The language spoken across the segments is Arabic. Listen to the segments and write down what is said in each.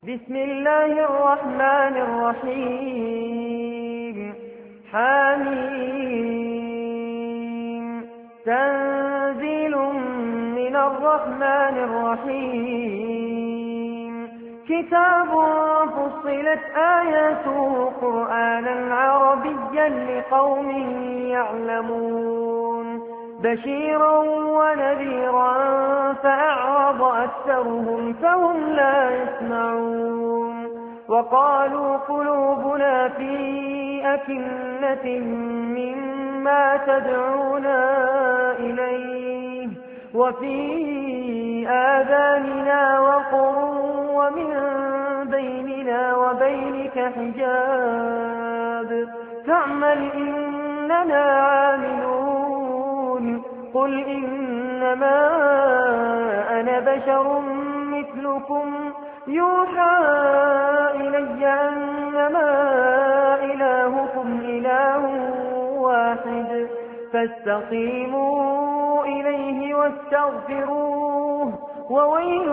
بسم الله الرحمن الرحيم حميم تنزيل من الرحمن الرحيم كتاب فصلت آياته قرآنا عربيا لقوم يعلمون بشيرا ونذيرا فأعرض أكثرهم فهم لا يسمعون وقالوا قلوبنا في أكنة مما تدعونا إليه وفي آذاننا وقر ومن بيننا وبينك حجاب فاعمل إننا عاملون قل إنما أنا بشر مثلكم يوحى إلي أنما إلهكم إله واحد فاستقيموا إليه واستغفروه وويل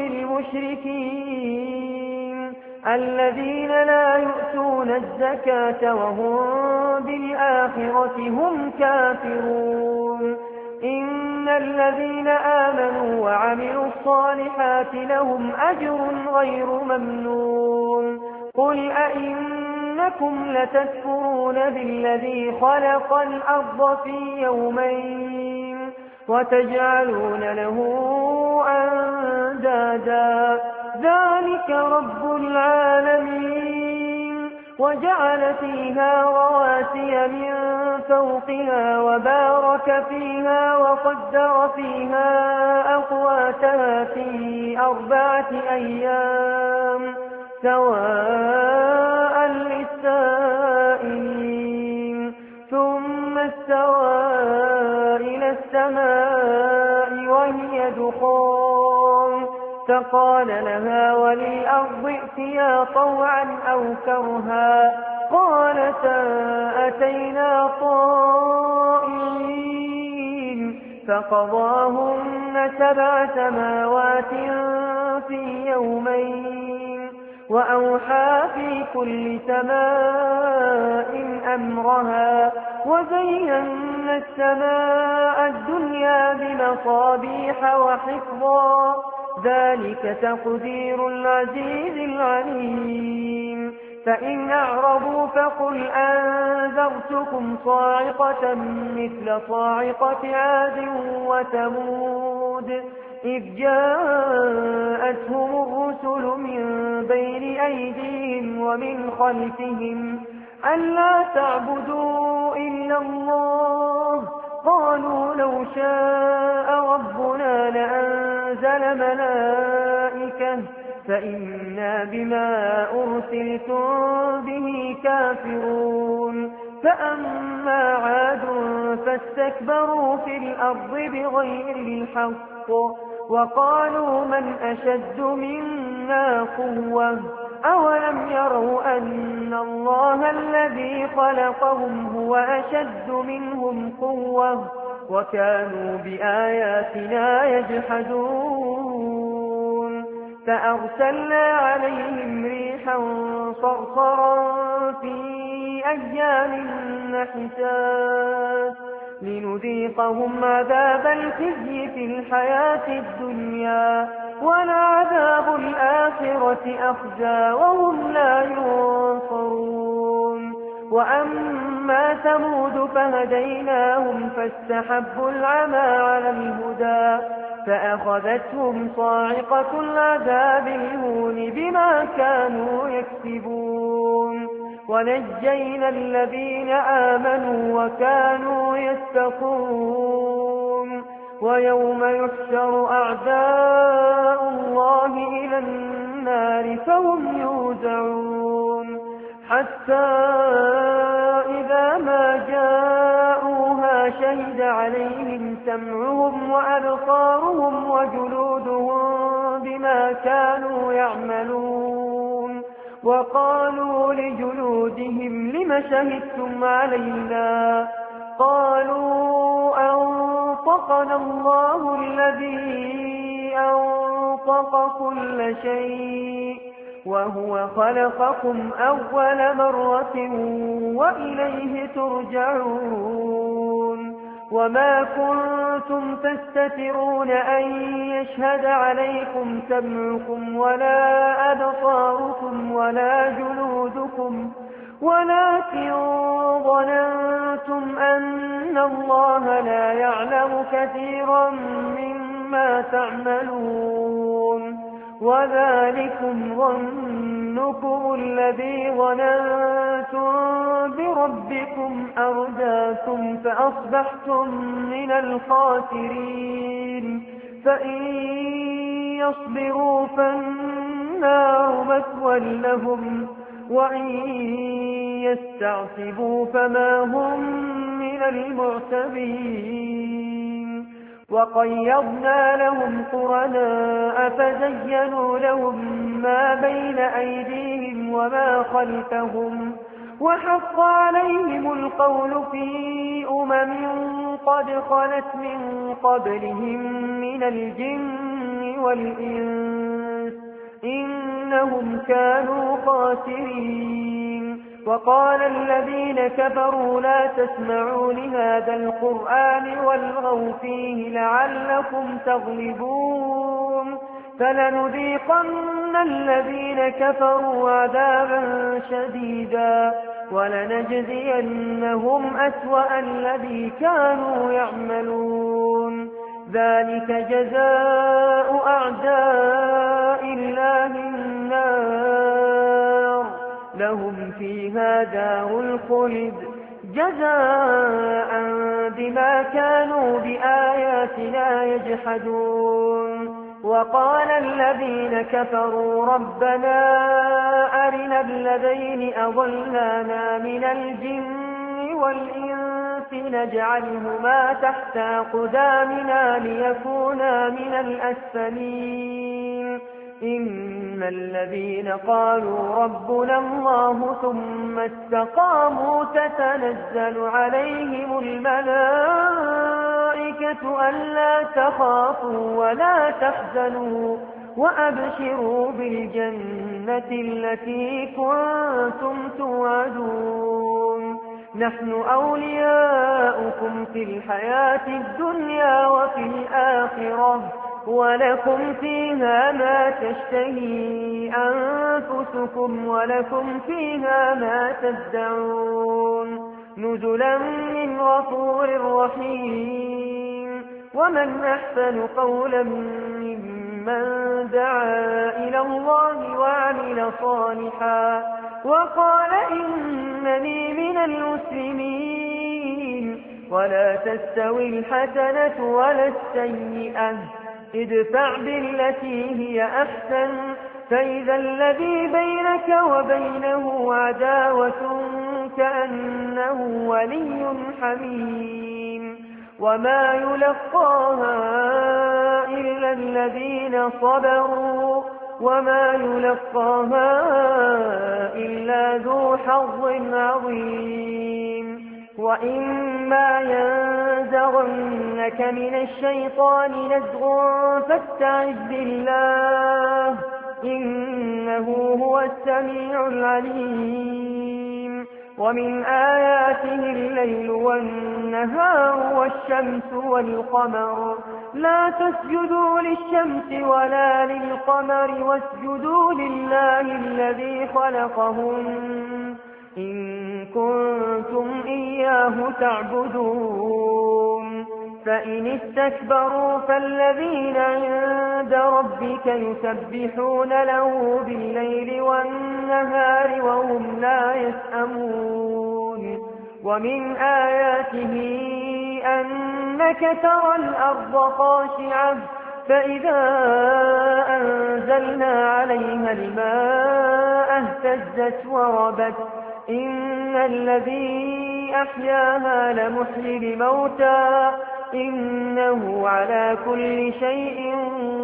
للمشركين الذين لا يؤتون الزكاة وهم بالآخرة هم كافرون إن الذين آمنوا وعملوا الصالحات لهم أجر غير ممنون قل أئنكم لتكفرون بالذي خلق الأرض في يومين وتجعلون له أندادا ذلك رب العالمين وجعل فيها رواسي من فوقها وبارك فيها وقدر فيها أقواتها في 4 أيام سواء للسائلين ثم استوى إلى السماء وهي دخان فقال لها وللأرض ائتيا طوعا أو كرها قالتا أتينا طائعين فقضاهن 7 سماوات في يومين وأوحى في كل سماء أمرها وزينا السماء الدنيا بمصابيح وحفظا ذلك تقدير العزيز العليم فإن أعرضوا فقل أنذرتكم صاعقة مثل صاعقة عاد وثمود إذ جاءتهم الرسل من بين أيديهم ومن خلفهم ألا تعبدوا إلا الله قالوا لو شاء ربنا لأنزل ملائكة فإنا بما أرسلتم به كافرون فأما عاد فاستكبروا في الأرض بغير الحق وقالوا من أشد منا قوة أولم يروا أن الله الذي خلقهم هو أشد منهم قوة وكانوا بآياتنا يجحدون فأرسلنا عليهم ريحا صرصرا في أيام نحسات لنذيقهم عذاب الخزي في الحياة الدنيا ولعذاب الآخرة أخزى وهم لا ينصرون وأما ثمود فهديناهم فاستحبوا العمى على الهدى فأخذتهم صاعقة العذاب الهون بما كانوا يكسبون ونجينا الذين آمنوا وكانوا يتقون ويوم يحشر أعداء الله إلى النار فهم يوزعون حتى إذا ما جاءوها شهد عليهم سمعهم وأبصارهم وجلودهم بما كانوا يعملون وقالوا لجلودهم لم شهدتم علينا قالوا أنطقنا الله الذي أنطق كل شيء وهو خلقكم أول مرة وإليه ترجعون وما كنتم تستترون أن يشهد عليكم سمعكم ولا أبصاركم ولا جلودكم ولكن ظننتم أن الله لا يعلم كثيرا مما تعملون وذلكم ظنكم الذي ظننتم بربكم أرداكم فأصبحتم من الخاسرين فإن يصبروا فالنار مثوى لهم وإن يستعتبوا فما هم من المعتبين وقيضنا لهم قرناء فزينوا لهم ما بين أيديهم وما خلفهم وحق عليهم القول في قد خلت من قبلهم من الجن والإنس إنهم كانوا خاسرين وقال الذين كفروا لا تسمعوا لهذا القرآن والغوا فيه لعلكم تغلبون فلنذيقن الذين كفروا عذابا شديدا ولنجزينهم أسوأ الذي كانوا يعملون ذلك جزاء أعداء الله النار لهم فيها دار الخلد جزاء بما كانوا بآياتنا يجحدون وقال الذين كفروا ربنا أرنا الذين أضلانا من الجن والإنس نجعلهما تحت أقدامنا ليكونا من الأسفلين إن الذين قالوا ربنا الله ثم استقاموا تتنزل عليهم الملائكة ألا تخافوا ولا تحزنوا وأبشروا بالجنة التي كنتم توعدون نحن أولياؤكم في الحياة الدنيا وفي الآخرة ولكم فيها ما تشتهي أنفسكم ولكم فيها ما تدعون نزلا من غفور رحيم ومن أحسن قولا ممن دعا إلى الله وعمل صالحا وقال إنني من المسلمين ولا تستوي الحسنة ولا السيئة ادفع بالتي هي أحسن فإذا الذي بينك وبينه عداوة كأنه ولي حميم وما يلقاها إلا الذين صبروا وما يلقاها إلا ذو حظ عظيم وإما ينزغنك من الشيطان نزغ فاستعذ بالله إنه هو السميع العليم ومن آياته الليل والنهار والشمس والقمر لا تسجدوا للشمس ولا للقمر واسجدوا لله الذي خلقهن إن كنتم إياه تعبدون فإن استكبروا فالذين عند ربك يسبحون له بالليل والنهار وهم لا يسأمون ومن آياته أنك ترى الأرض خاشعة فإذا أنزلنا عليها الماء اهتزت وربت إن الذي أحياها لمحيي الموتى إنه على كل شيء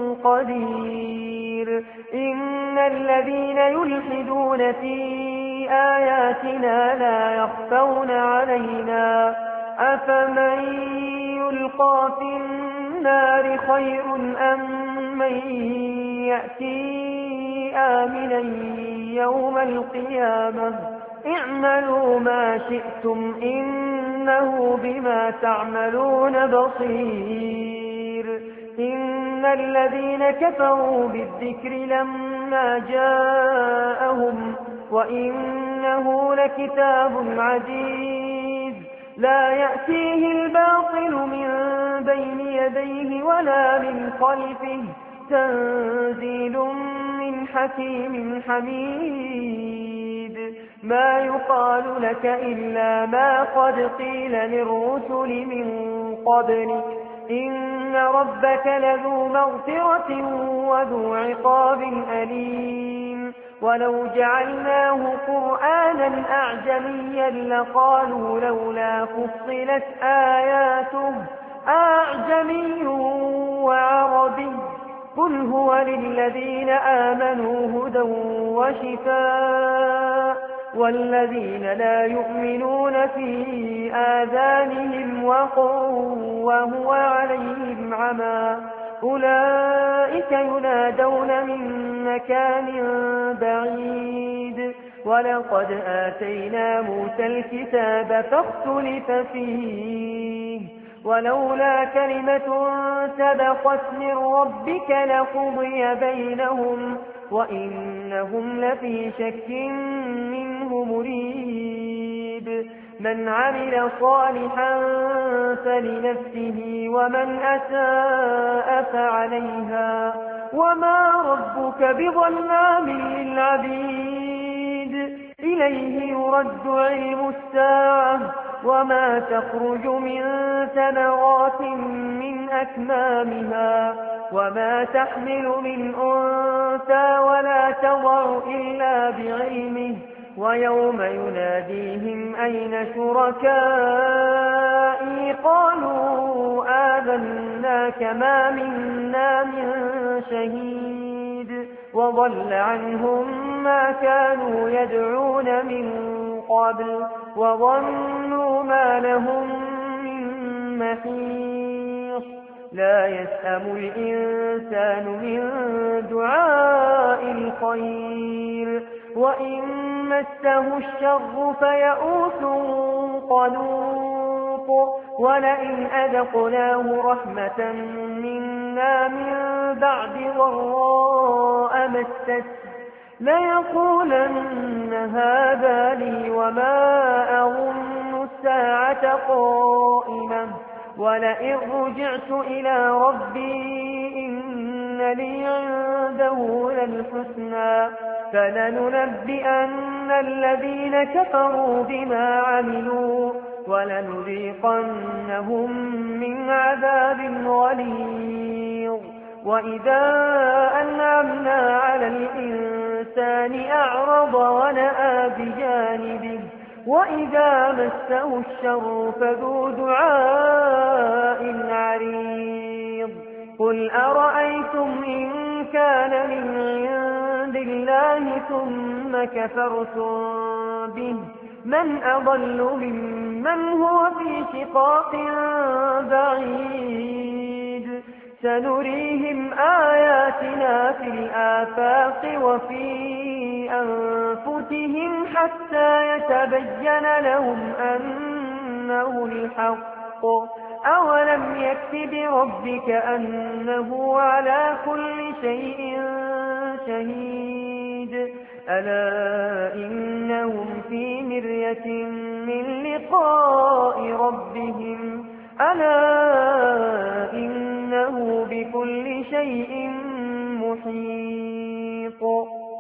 قدير إن الذين يلحدون في آياتنا لا يخفون علينا أفمن يلقى في النار خير أم من يأتي آمنا يوم القيامة اعملوا ما شئتم إنه بما تعملون بصير إن الذين كفروا بالذكر لما جاءهم وإنه لكتاب عزيز لا يأتيه الباطل من بين يديه ولا من خلفه تنزيل من حكيم حميد ما يقال لك إلا ما قد قيل للرسل من قبلك إن ربك لذو مغفرة وذو عقاب أليم ولو جعلناه قرآنا أعجميا لقالوا لولا فصلت آياته أعجمي وعربي قل هو للذين آمنوا هدى وشفاء والذين لا يؤمنون في آذانهم وقر وهو عليهم عمى أولئك ينادون من مكان بعيد ولقد آتينا موسى الكتاب فاختلف فيه ولولا كلمة سبقت من ربك لقضي بينهم وإنهم لفي شك منه مريب من عمل صالحا فلنفسه ومن أساء فعليها وما ربك بظلام للعبيد إليه يرد علم الساعة وما تخرج من ثمرات من أكمامها وما تحمل من أنثى ولا تضع إلا بعلمه ويوم يناديهم أين شركائي قالوا آذناك ما منا من شهيد وضل عنهم ما كانوا يدعون من قبل وظنوا ما لهم من محيص لا يسأم الإنسان من دعاء الخير وإن مسه الشر فيئوس قنوط ولئن أذقناه رحمة منا من بعد ضراء مسته ليقولن هذا لي وما أظن الساعة قائمة ولئن رجعت إلى ربي إن لي عنده للحسنى فلننبئن الذين كفروا بما عملوا ولنذيقنهم من عذاب غليظ وإذا أنعمنا على الإنسان أعرض ونأى بجانبه وإذا مسه الشر فذو دعاء عريض قل أرأيتم إن كان من عند الله ثم كفرتم به من أضل ممن هو في شقاق بعيد سنريهم آياتنا في الآفاق وفي أنفسهم حتى يتبين لهم أنه الحق أولم يكف بربك أنه على كل شيء شهيد ألا إنهم في مرية من لقاء ربهم ألا إنه بكل شيء محيط